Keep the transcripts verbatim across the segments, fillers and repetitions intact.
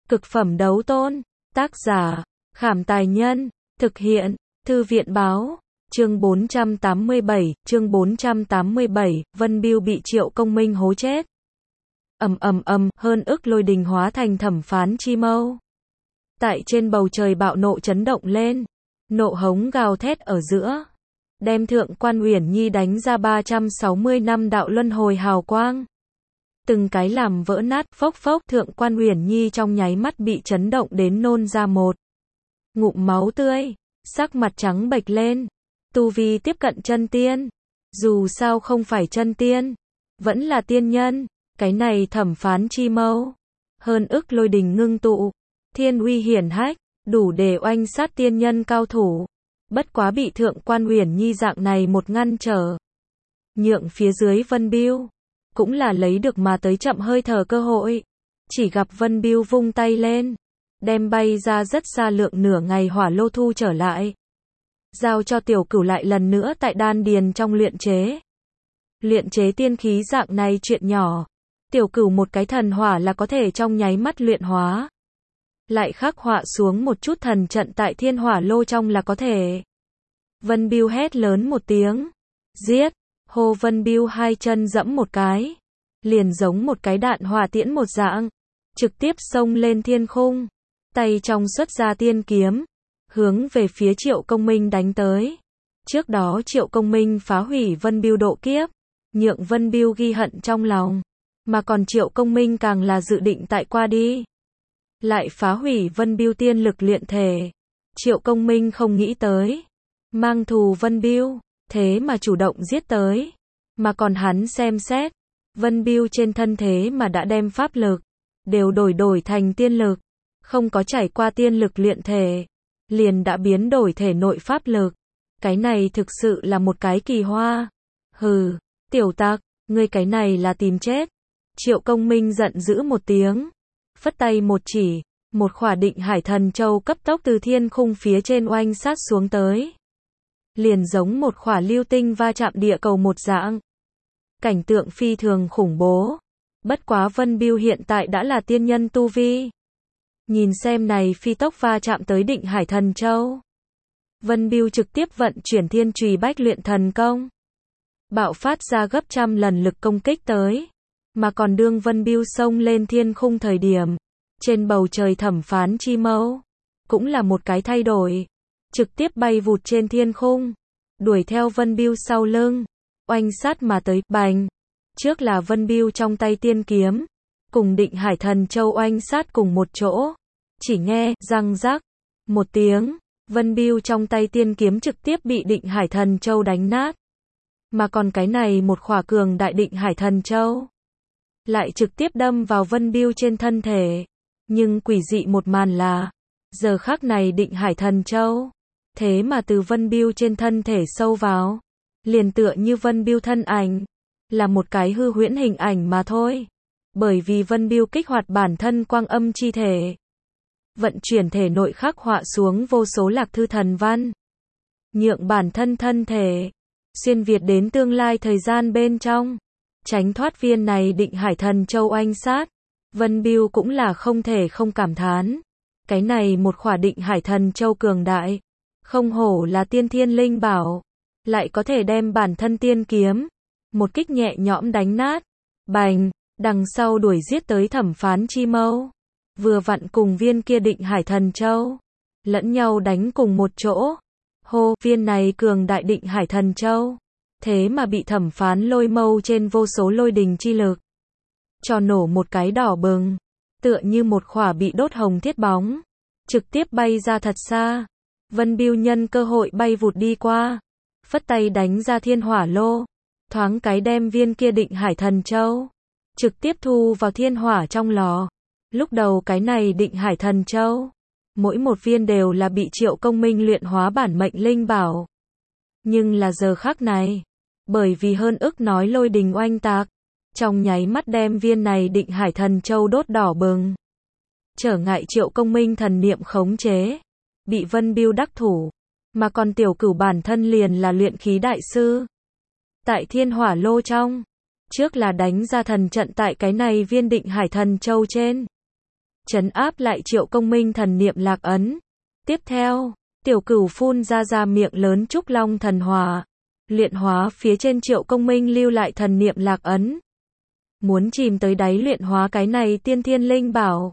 Cực phẩm đấu tôn. Tác giả, Khảm Tài Nhân. Thực hiện, Thư viện Báo. Chương bốn trăm tám mươi bảy, chương bốn trăm tám mươi bảy, Vân Bưu bị Triệu Công Minh hố chết. Ầm ầm ầm, hơn ức lôi đình hóa thành thẩm phán chi mâu. Tại trên bầu trời bạo nộ chấn động lên, nộ hống gào thét ở giữa, đem Thượng Quan Uyển Nhi đánh ra ba trăm sáu mươi năm đạo luân hồi hào quang. Từng cái làm vỡ nát, phốc phốc, Thượng Quan Uyển Nhi trong nháy mắt bị chấn động đến nôn ra một ngụm máu tươi, sắc mặt trắng bệch lên. Tu vi tiếp cận chân tiên, dù sao không phải chân tiên, vẫn là tiên nhân, cái này thẩm phán chi mâu, hơn ức lôi đình ngưng tụ, thiên uy hiển hách, đủ để oanh sát tiên nhân cao thủ. Bất quá bị Thượng Quan Uyển Nhi dạng này một ngăn trở, nhượng phía dưới Vân Bưu cũng là lấy được mà tới chậm hơi thở cơ hội. Chỉ gặp Vân Bưu vung tay lên, đem bay ra rất xa lượng nửa ngày hỏa lô thu trở lại, giao cho Tiểu Cửu lại lần nữa tại đan điền trong luyện chế. Luyện chế tiên khí dạng này chuyện nhỏ, Tiểu Cửu một cái thần hỏa là có thể trong nháy mắt luyện hóa. Lại khắc họa xuống một chút thần trận tại thiên hỏa lô trong là có thể. Vân Bưu hét lớn một tiếng, giết, hô. Vân Bưu hai chân dẫm một cái, liền giống một cái đạn hỏa tiễn một dạng, trực tiếp xông lên thiên khung, tay trong xuất ra tiên kiếm, hướng về phía Triệu Công Minh đánh tới. Trước đó Triệu Công Minh phá hủy Vân Bưu độ kiếp, nhượng Vân Bưu ghi hận trong lòng, mà còn Triệu Công Minh càng là dự định tại qua đi lại phá hủy Vân Bưu tiên lực luyện thể. Triệu Công Minh không nghĩ tới, mang thù Vân Bưu, thế mà chủ động giết tới, mà còn hắn xem xét, Vân Bưu trên thân thế mà đã đem pháp lực đều đổi đổi thành tiên lực, không có trải qua tiên lực luyện thể, liền đã biến đổi thể nội pháp lực. Cái này thực sự là một cái kỳ hoa. Hừ, tiểu tặc, ngươi cái này là tìm chết. Triệu Công Minh giận dữ một tiếng, phất tay một chỉ, một khỏa Định Hải Thần Châu cấp tốc từ thiên khung phía trên oanh sát xuống tới. Liền giống một khỏa lưu tinh va chạm địa cầu một dạng. Cảnh tượng phi thường khủng bố. Bất quá Vân Bưu hiện tại đã là tiên nhân tu vi. Nhìn xem này phi tốc va chạm tới Định Hải Thần Châu, Vân Bưu trực tiếp vận chuyển Thiên Chùy Bách Luyện Thần Công, bạo phát ra gấp trăm lần lực công kích tới. Mà còn đương Vân Bưu xông lên thiên khung thời điểm, trên bầu trời thẩm phán chi mâu cũng là một cái thay đổi, trực tiếp bay vụt trên thiên khung, đuổi theo Vân Bưu sau lưng, oanh sát mà tới. Bành! Trước là Vân Bưu trong tay tiên kiếm, cùng Định Hải Thần Châu oanh sát cùng một chỗ. Chỉ nghe răng rắc một tiếng, Vân Bưu trong tay tiên kiếm trực tiếp bị Định Hải Thần Châu đánh nát. Mà còn cái này một khỏa cường đại Định Hải Thần Châu lại trực tiếp đâm vào Vân Bưu trên thân thể. Nhưng quỷ dị một màn là, giờ khắc này Định Hải Thần Châu thế mà từ Vân Bưu trên thân thể sâu vào, liền tựa như Vân Bưu thân ảnh là một cái hư huyễn hình ảnh mà thôi. Bởi vì Vân Bưu kích hoạt bản thân quang âm chi thể, vận chuyển thể nội khắc họa xuống vô số lạc thư thần văn, nhượng bản thân thân thể xuyên việt đến tương lai thời gian bên trong, tránh thoát viên này Định Hải Thần Châu oanh sát. Vân Bưu cũng là không thể không cảm thán, cái này một khỏa Định Hải Thần Châu cường đại, không hổ là tiên thiên linh bảo, lại có thể đem bản thân tiên kiếm một kích nhẹ nhõm đánh nát. Bành! Đằng sau đuổi giết tới thẩm phán chi mâu, vừa vặn cùng viên kia Định Hải Thần Châu lẫn nhau đánh cùng một chỗ. Hô, viên này cường đại Định Hải Thần Châu thế mà bị thẩm phán lôi mâu trên vô số lôi đình chi lực cho nổ một cái đỏ bừng, tựa như một khỏa bị đốt hồng thiết bóng, trực tiếp bay ra thật xa. Vân Bưu nhân cơ hội bay vụt đi qua, phất tay đánh ra thiên hỏa lô, thoáng cái đem viên kia Định Hải Thần Châu trực tiếp thu vào thiên hỏa trong lò. Lúc đầu cái này Định Hải Thần Châu, mỗi một viên đều là bị Triệu Công Minh luyện hóa bản mệnh linh bảo. Nhưng là giờ khắc này, bởi vì hơn ức nói lôi đình oanh tạc, trong nháy mắt đem viên này Định Hải Thần Châu đốt đỏ bừng. Trở ngại Triệu Công Minh thần niệm khống chế, bị Vân Bưu đắc thủ. Mà còn Tiểu Cửu bản thân liền là luyện khí đại sư. Tại thiên hỏa lô trong, trước là đánh ra thần trận tại cái này viên Định Hải Thần Châu trên. trấn áp lại Triệu Công Minh thần niệm lạc ấn. Tiếp theo, Tiểu Cửu phun ra ra miệng lớn Trúc Long thần hỏa, luyện hóa phía trên Triệu Công Minh lưu lại thần niệm lạc ấn. Muốn chìm tới đáy luyện hóa cái này tiên thiên linh bảo.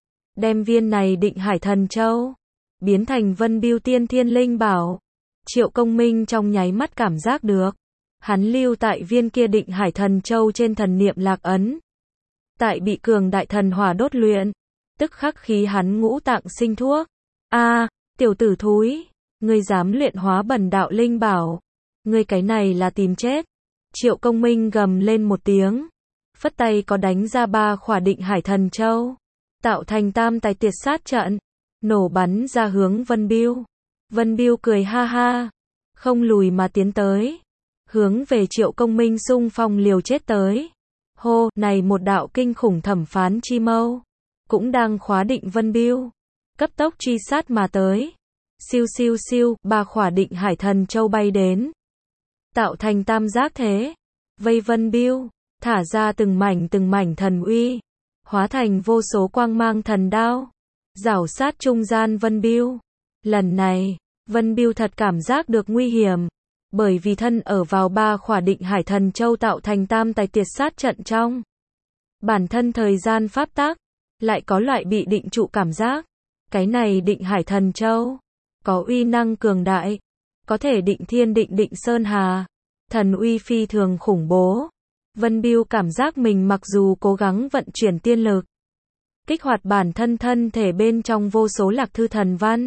Đem viên này Định Hải Thần Châu biến thành Vân Bưu tiên thiên linh bảo. Triệu Công Minh trong nháy mắt cảm giác được, hắn lưu tại viên kia Định Hải Thần Châu trên thần niệm lạc ấn. Tại bị cường đại thần hỏa đốt luyện, tức khắc khí hắn ngũ tạng sinh thuốc. A, tiểu tử thúi, ngươi dám luyện hóa bần đạo linh bảo, ngươi cái này là tìm chết. Triệu Công Minh gầm lên một tiếng, phất tay có đánh ra ba khỏa Định Hải Thần Châu, tạo thành tam tài tiệt sát trận, nổ bắn ra hướng Vân Bưu. Vân Bưu cười ha ha, không lùi mà tiến tới, hướng về Triệu Công Minh xung phong liều chết tới. Hô, này một đạo kinh khủng thẩm phán chi mâu, cũng đang khóa định Vân Bưu, cấp tốc truy sát mà tới. Siêu siêu siêu, ba khỏa Định Hải Thần Châu bay đến, tạo thành tam giác thế, vây Vân Bưu, thả ra từng mảnh từng mảnh thần uy, hóa thành vô số quang mang thần đao, rảo sát trung gian Vân Bưu. Lần này, Vân Bưu thật cảm giác được nguy hiểm, bởi vì thân ở vào ba khỏa Định Hải Thần Châu tạo thành tam tài tiệt sát trận trong. Bản thân thời gian pháp tắc, lại có loại bị định trụ cảm giác. Cái này Định Hải Thần Châu, có uy năng cường đại, có thể định thiên định định sơn hà, thần uy phi thường khủng bố. Vân Bưu cảm giác mình mặc dù cố gắng vận chuyển tiên lực, kích hoạt bản thân thân thể bên trong vô số lạc thư thần văn.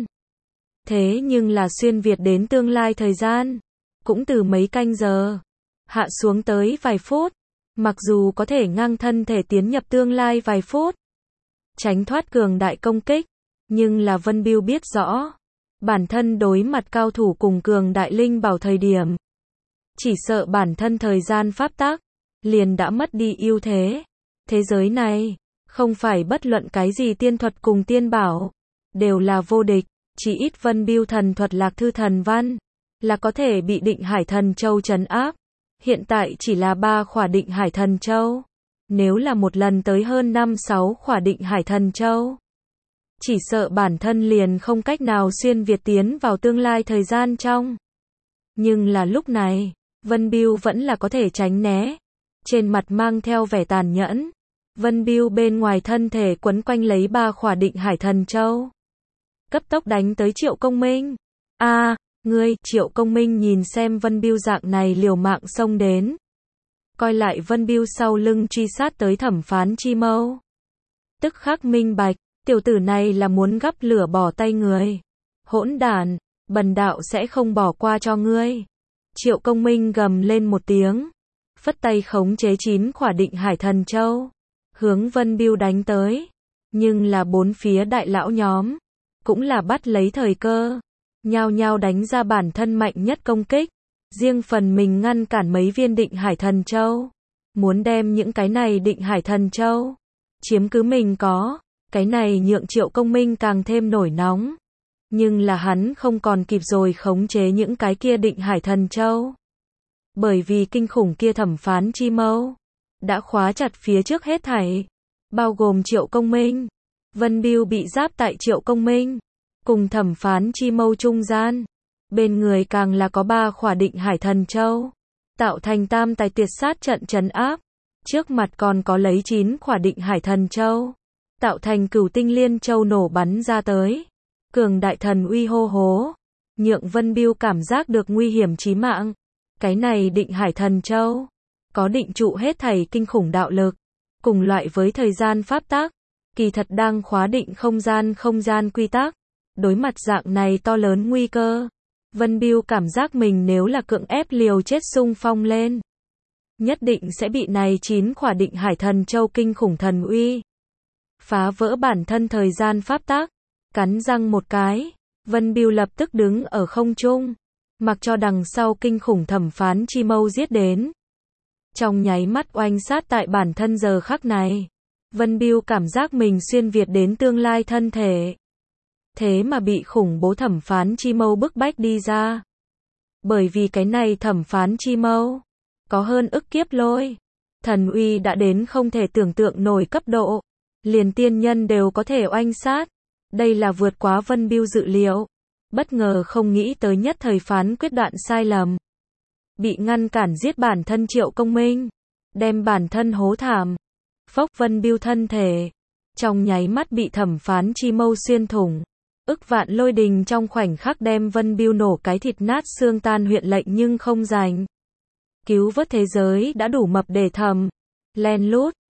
Thế nhưng là xuyên việt đến tương lai thời gian, cũng từ mấy canh giờ, hạ xuống tới vài phút, mặc dù có thể ngang thân thể tiến nhập tương lai vài phút, tránh thoát cường đại công kích, nhưng là Vân Bưu biết rõ, bản thân đối mặt cao thủ cùng cường đại linh bảo thời điểm, chỉ sợ bản thân thời gian pháp tắc, liền đã mất đi ưu thế. Thế giới này, không phải bất luận cái gì tiên thuật cùng tiên bảo, đều là vô địch, chỉ ít Vân Bưu thần thuật lạc thư thần văn, là có thể bị Định Hải Thần Châu trấn áp. Hiện tại chỉ là ba khỏa Định Hải Thần Châu, nếu là một lần tới hơn năm sáu khỏa Định Hải Thần Châu, chỉ sợ bản thân liền không cách nào xuyên việt tiến vào tương lai thời gian trong. Nhưng là lúc này, Vân Bưu vẫn là có thể tránh né, trên mặt mang theo vẻ tàn nhẫn. Vân Bưu bên ngoài thân thể quấn quanh lấy ba khỏa Định Hải Thần Châu, cấp tốc đánh tới Triệu Công Minh. A, à, ngươi, Triệu Công Minh nhìn xem Vân Bưu dạng này liều mạng xông đến, coi lại Vân Bưu sau lưng truy sát tới thẩm phán chi mâu, tức khắc minh bạch, tiểu tử này là muốn gắp lửa bỏ tay người. Hỗn đản, bần đạo sẽ không bỏ qua cho ngươi. Triệu Công Minh gầm lên một tiếng, phất tay khống chế chín khỏa Định Hải Thần Châu, hướng Vân Bưu đánh tới. Nhưng là bốn phía đại lão nhóm, cũng là bắt lấy thời cơ, nhao nhao đánh ra bản thân mạnh nhất công kích, riêng phần mình ngăn cản mấy viên Định Hải Thần Châu, muốn đem những cái này Định Hải Thần Châu chiếm cứ mình có. Cái này nhượng Triệu Công Minh càng thêm nổi nóng, nhưng là hắn không còn kịp rồi khống chế những cái kia Định Hải Thần Châu, bởi vì kinh khủng kia thẩm phán chi mâu đã khóa chặt phía trước hết thảy, bao gồm Triệu Công Minh. Vân Bưu bị giáp tại Triệu Công Minh cùng thẩm phán chi mâu trung gian, bên người càng là có ba khỏa Định Hải Thần Châu, tạo thành tam tài tiệt sát trận trấn áp, trước mặt còn có lấy chín khỏa Định Hải Thần Châu, tạo thành Cửu Tinh Liên Châu nổ bắn ra tới, cường đại thần uy hô hố, nhượng Vân Bưu cảm giác được nguy hiểm chí mạng. Cái này Định Hải Thần Châu có định trụ hết thảy kinh khủng đạo lực, cùng loại với thời gian pháp tắc, kỳ thật đang khóa định không gian không gian quy tắc. Đối mặt dạng này to lớn nguy cơ, Vân Bưu cảm giác mình nếu là cưỡng ép liều chết xung phong lên, nhất định sẽ bị này chín khỏa Định Hải Thần Châu kinh khủng thần uy phá vỡ bản thân thời gian pháp tắc. Cắn răng một cái, Vân Bưu lập tức đứng ở không trung, mặc cho đằng sau kinh khủng thẩm phán chi mâu giết đến. Trong nháy mắt oanh sát tại bản thân giờ khắc này, Vân Bưu cảm giác mình xuyên việt đến tương lai thân thể. Thế mà bị khủng bố thẩm phán chi mâu bức bách đi ra. Bởi vì cái này thẩm phán chi mâu có hơn ức kiếp lôi, thần uy đã đến không thể tưởng tượng nổi cấp độ, liền tiên nhân đều có thể oanh sát. Đây là vượt quá Vân Bưu dự liệu. Bất ngờ không nghĩ tới nhất thời phán quyết đoạn sai lầm. Bị ngăn cản giết bản thân Triệu Công Minh. Đem bản thân hố thảm. Phốc Vân Bưu thân thể. Trong nháy mắt bị thẩm phán chi mâu xuyên thủng. Ức vạn lôi đình trong khoảnh khắc đem Vân Bưu nổ cái thịt nát xương tan huyện lệnh nhưng không giành. Cứu vớt thế giới đã đủ mập để thầm. Len lút.